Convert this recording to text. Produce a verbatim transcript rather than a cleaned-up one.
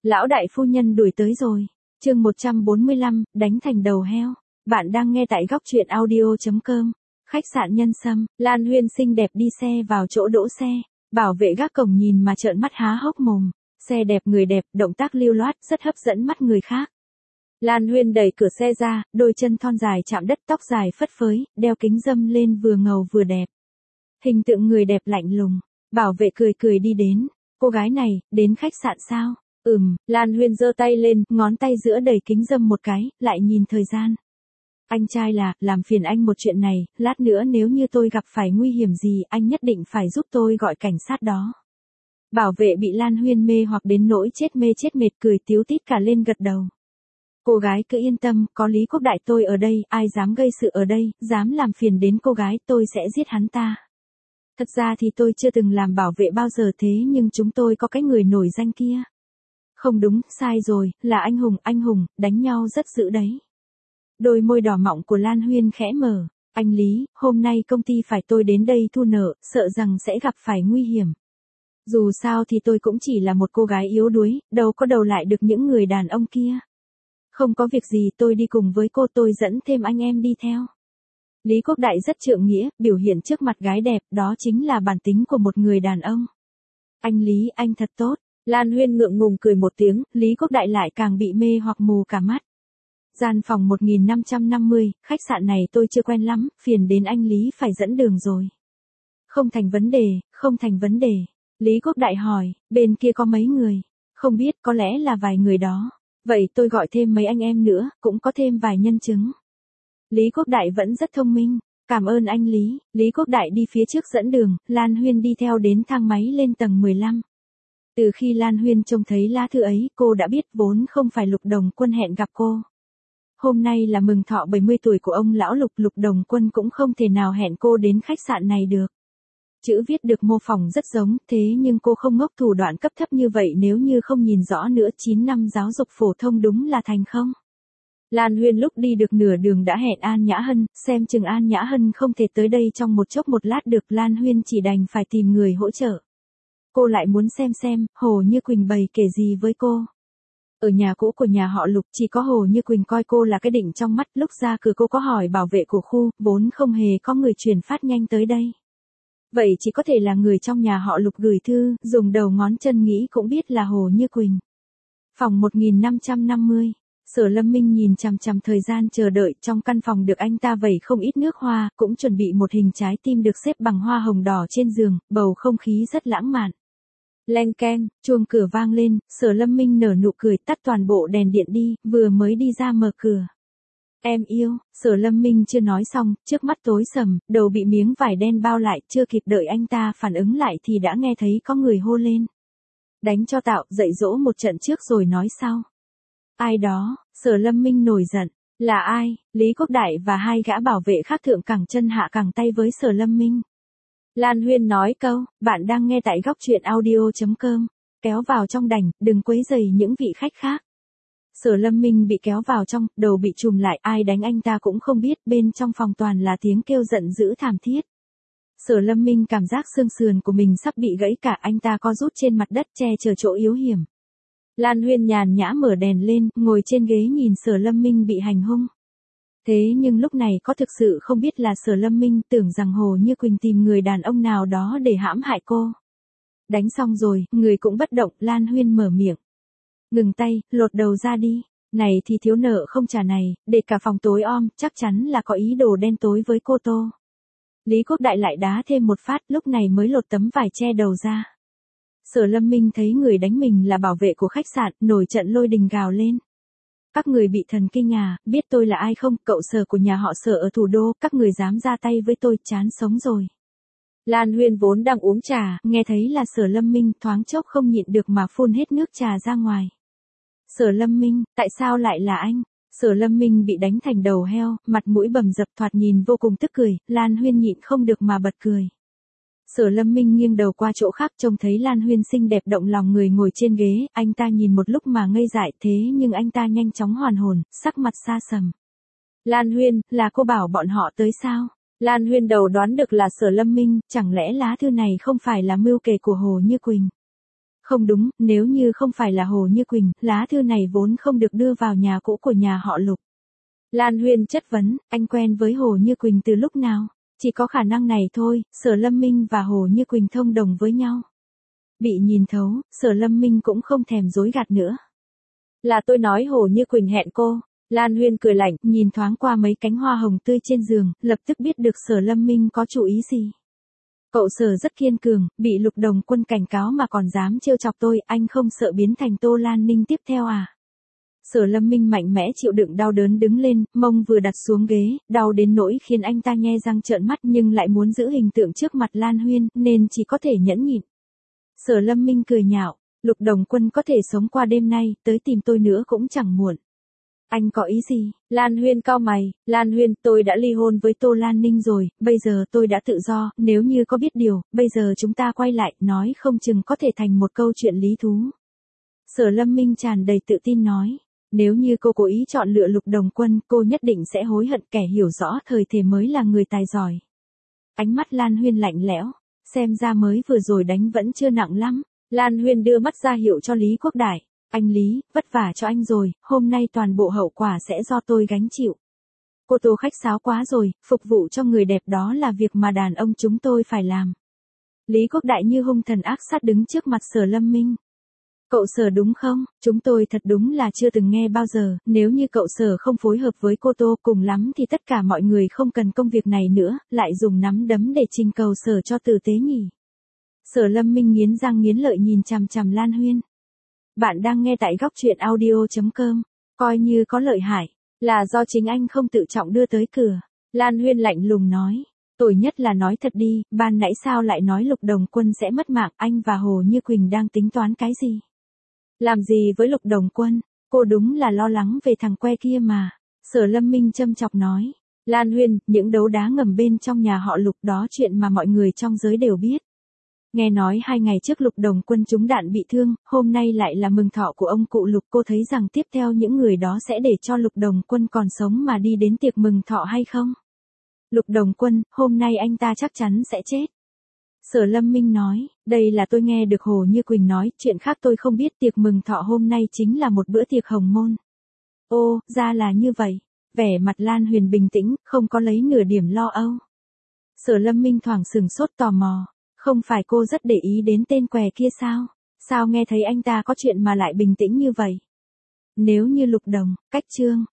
Lão đại phu nhân đuổi tới rồi. Chương một trăm bốn mươi lăm, đánh thành đầu heo. Bạn đang nghe tại góc truyện audio chấm com. Khách sạn Nhân Sâm, Lan Huyên xinh đẹp đi xe vào chỗ đỗ xe. Bảo vệ gác cổng nhìn mà trợn mắt há hốc mồm. Xe đẹp, người đẹp, động tác lưu loát, rất hấp dẫn mắt người khác. Lan Huyên đẩy cửa xe ra, đôi chân thon dài chạm đất, tóc dài phất phới, đeo kính râm lên vừa ngầu vừa đẹp. Hình tượng người đẹp lạnh lùng. Bảo vệ cười cười đi đến. Cô gái này, đến khách sạn sao? Ừm, Lan Huyên giơ tay lên, ngón tay giữa đẩy kính râm một cái, lại nhìn thời gian. Anh trai là, làm phiền anh một chuyện này, lát nữa nếu như tôi gặp phải nguy hiểm gì, anh nhất định phải giúp tôi gọi cảnh sát đó. Bảo vệ bị Lan Huyên mê hoặc đến nỗi chết mê chết mệt, cười tíu tít cả lên gật đầu. Cô gái cứ yên tâm, có Lý Quốc Đại tôi ở đây, ai dám gây sự ở đây, dám làm phiền đến cô gái tôi sẽ giết hắn ta. Thật ra thì tôi chưa từng làm bảo vệ bao giờ thế nhưng chúng tôi có cái người nổi danh kia. Không đúng, sai rồi, là anh Hùng, anh Hùng, đánh nhau rất dữ đấy. Đôi môi đỏ mọng của Lan Huyên khẽ mở. Anh Lý, hôm nay công ty phải tôi đến đây thu nợ, sợ rằng sẽ gặp phải nguy hiểm. Dù sao thì tôi cũng chỉ là một cô gái yếu đuối, đâu có đầu lại được những người đàn ông kia. Không có việc gì, tôi đi cùng với cô, tôi dẫn thêm anh em đi theo. Lý Quốc Đại rất trượng nghĩa, biểu hiện trước mặt gái đẹp, đó chính là bản tính của một người đàn ông. Anh Lý, anh thật tốt. Lan Huyên ngượng ngùng cười một tiếng, Lý Quốc Đại lại càng bị mê hoặc mù cả mắt. Gian phòng một nghìn năm trăm năm mươi, khách sạn này tôi chưa quen lắm, phiền đến anh Lý phải dẫn đường rồi. Không thành vấn đề, không thành vấn đề. Lý Quốc Đại hỏi, bên kia có mấy người? Không biết, có lẽ là vài người đó. Vậy tôi gọi thêm mấy anh em nữa, cũng có thêm vài nhân chứng. Lý Quốc Đại vẫn rất thông minh. Cảm ơn anh Lý. Lý Quốc Đại đi phía trước dẫn đường, Lan Huyên đi theo đến thang máy lên tầng mười lăm. Từ khi Lan Huyên trông thấy lá thư ấy, cô đã biết vốn không phải Lục Đồng Quân hẹn gặp cô. Hôm nay là mừng thọ bảy mươi tuổi của ông lão Lục, Lục Đồng Quân cũng không thể nào hẹn cô đến khách sạn này được. Chữ viết được mô phỏng rất giống, thế nhưng cô không ngốc thủ đoạn cấp thấp như vậy, nếu như không nhìn rõ nữa chín năm giáo dục phổ thông đúng là thành không. Lan Huyên lúc đi được nửa đường đã hẹn An Nhã Hân, xem chừng An Nhã Hân không thể tới đây trong một chốc một lát được, Lan Huyên chỉ đành phải tìm người hỗ trợ. Cô lại muốn xem xem, Hồ Như Quỳnh bày kể gì với cô. Ở nhà cũ của nhà họ Lục chỉ có Hồ Như Quỳnh coi cô là cái đỉnh trong mắt, lúc ra cửa cô có hỏi bảo vệ của khu, vốn không hề có người truyền phát nhanh tới đây. Vậy chỉ có thể là người trong nhà họ Lục gửi thư, dùng đầu ngón chân nghĩ cũng biết là Hồ Như Quỳnh. Phòng một nghìn năm trăm năm mươi. Sở Lâm Minh nhìn chằm chằm thời gian chờ đợi, trong căn phòng được anh ta vẩy không ít nước hoa, cũng chuẩn bị một hình trái tim được xếp bằng hoa hồng đỏ trên giường, bầu không khí rất lãng mạn. Leng keng, chuông cửa vang lên, Sở Lâm Minh nở nụ cười, tắt toàn bộ đèn điện đi, vừa mới đi ra mở cửa. Em yêu, Sở Lâm Minh chưa nói xong, trước mắt tối sầm, đầu bị miếng vải đen bao lại, chưa kịp đợi anh ta phản ứng lại thì đã nghe thấy có người hô lên. Đánh cho tạo, dạy dỗ một trận trước rồi nói sau. Ai đó? Sở Lâm Minh nổi giận. Là ai? Lý Quốc Đại và hai gã bảo vệ khác thượng cẳng chân hạ cẳng tay với Sở Lâm Minh. Lan Huyên nói câu, bạn đang nghe tại góc truyện audio chấm com. Kéo vào trong đành, đừng quấy rầy những vị khách khác. Sở Lâm Minh bị kéo vào trong, đầu bị trùm lại, ai đánh anh ta cũng không biết, bên trong phòng toàn là tiếng kêu giận dữ thảm thiết. Sở Lâm Minh cảm giác xương sườn của mình sắp bị gãy cả, anh ta co rút trên mặt đất che chở chỗ yếu hiểm. Lan Huyên nhàn nhã mở đèn lên, ngồi trên ghế nhìn Sở Lâm Minh bị hành hung. Thế nhưng lúc này có thực sự không biết là Sở Lâm Minh, tưởng rằng Hồ Như Quỳnh tìm người đàn ông nào đó để hãm hại cô. Đánh xong rồi, người cũng bất động, Lan Huyên mở miệng. Ngừng tay, lột đầu ra đi. Này thì thiếu nợ không trả này, để cả phòng tối om, chắc chắn là có ý đồ đen tối với cô Tô. Lý Quốc Đại lại đá thêm một phát, lúc này mới lột tấm vải che đầu ra. Sở Lâm Minh thấy người đánh mình là bảo vệ của khách sạn, nổi trận lôi đình gào lên. Các người bị thần kinh à, biết tôi là ai không, cậu Sở của nhà họ Sở ở thủ đô, các người dám ra tay với tôi, chán sống rồi. Lan Huyên vốn đang uống trà, nghe thấy là Sở Lâm Minh, thoáng chốc không nhịn được mà phun hết nước trà ra ngoài. Sở Lâm Minh, tại sao lại là anh? Sở Lâm Minh bị đánh thành đầu heo, mặt mũi bầm dập, thoạt nhìn vô cùng tức cười, Lan Huyên nhịn không được mà bật cười. Sở Lâm Minh nghiêng đầu qua chỗ khác, trông thấy Lan Huyên xinh đẹp động lòng người ngồi trên ghế, anh ta nhìn một lúc mà ngây dại, thế nhưng anh ta nhanh chóng hoàn hồn, sắc mặt xa sầm. Lan Huyên, là cô bảo bọn họ tới sao? Lan Huyên đầu đoán được là Sở Lâm Minh, chẳng lẽ lá thư này không phải là mưu kể của Hồ Như Quỳnh? Không đúng, nếu như không phải là Hồ Như Quỳnh, lá thư này vốn không được đưa vào nhà cũ của nhà họ Lục. Lan Huyên chất vấn, anh quen với Hồ Như Quỳnh từ lúc nào? Chỉ có khả năng này thôi, Sở Lâm Minh và Hồ Như Quỳnh thông đồng với nhau. Bị nhìn thấu, Sở Lâm Minh cũng không thèm dối gạt nữa. Là tôi nói Hồ Như Quỳnh hẹn cô. Lan Huyên cười lạnh, nhìn thoáng qua mấy cánh hoa hồng tươi trên giường, lập tức biết được Sở Lâm Minh có chủ ý gì. Cậu Sở rất kiên cường, bị Lục Đồng Quân cảnh cáo mà còn dám trêu chọc tôi, anh không sợ biến thành Tô Lan Ninh tiếp theo à? Sở Lâm Minh mạnh mẽ chịu đựng đau đớn đứng lên, mông vừa đặt xuống ghế, đau đến nỗi khiến anh ta nhe răng trợn mắt nhưng lại muốn giữ hình tượng trước mặt Lan Huyên, nên chỉ có thể nhẫn nhịn. Sở Lâm Minh cười nhạo, Lục Đồng Quân có thể sống qua đêm nay, tới tìm tôi nữa cũng chẳng muộn. Anh có ý gì? Lan Huyên cau mày, Lan Huyên, tôi đã ly hôn với Tô Lan Ninh rồi, bây giờ tôi đã tự do, nếu như có biết điều, bây giờ chúng ta quay lại, nói không chừng có thể thành một câu chuyện lý thú. Sở Lâm Minh tràn đầy tự tin nói, nếu như cô cố ý chọn lựa Lục Đồng Quân, cô nhất định sẽ hối hận, kẻ hiểu rõ thời thế mới là người tài giỏi. Ánh mắt Lan Huyên lạnh lẽo, xem ra mới vừa rồi đánh vẫn chưa nặng lắm. Lan Huyên đưa mắt ra hiệu cho Lý Quốc Đại. Anh Lý, vất vả cho anh rồi, hôm nay toàn bộ hậu quả sẽ do tôi gánh chịu. Cô Tô khách sáo quá rồi, phục vụ cho người đẹp đó là việc mà đàn ông chúng tôi phải làm. Lý Quốc Đại như hung thần ác sát đứng trước mặt Sở Lâm Minh. Cậu Sở đúng không? Chúng tôi thật đúng là chưa từng nghe bao giờ, nếu như cậu Sở không phối hợp với cô Tô cùng lắm thì tất cả mọi người không cần công việc này nữa, lại dùng nắm đấm để trình cầu Sở cho tử tế nhỉ. Sở Lâm Minh nghiến răng nghiến lợi nhìn chằm chằm Lan Huyên. Bạn đang nghe tại góc truyện audio chấm com, coi như có lợi hại, là do chính anh không tự trọng đưa tới cửa. Lan Huyên lạnh lùng nói, tồi nhất là nói thật đi, ban nãy sao lại nói Lục Đồng Quân sẽ mất mạng, anh và Hồ Như Quỳnh đang tính toán cái gì? Làm gì với Lục Đồng Quân, cô đúng là lo lắng về thằng que kia mà. Sở Lâm Minh châm chọc nói, Lan Huyên, những đấu đá ngầm bên trong nhà họ Lục đó chuyện mà mọi người trong giới đều biết. Nghe nói hai ngày trước Lục Đồng Quân trúng đạn bị thương, hôm nay lại là mừng thọ của ông cụ Lục, cô thấy rằng tiếp theo những người đó sẽ để cho Lục Đồng Quân còn sống mà đi đến tiệc mừng thọ hay không? Lục Đồng Quân, hôm nay anh ta chắc chắn sẽ chết. Sở Lâm Minh nói, đây là tôi nghe được Hồ Như Quỳnh nói, chuyện khác tôi không biết, tiệc mừng thọ hôm nay chính là một bữa tiệc hồng môn. Ô, ra là như vậy. Vẻ mặt Lan Huyền bình tĩnh, không có lấy nửa điểm lo âu. Sở Lâm Minh thoảng sừng sốt tò mò. Không phải cô rất để ý đến tên què kia sao? Sao nghe thấy anh ta có chuyện mà lại bình tĩnh như vậy? Nếu như Lục Đồng, Cách Trương,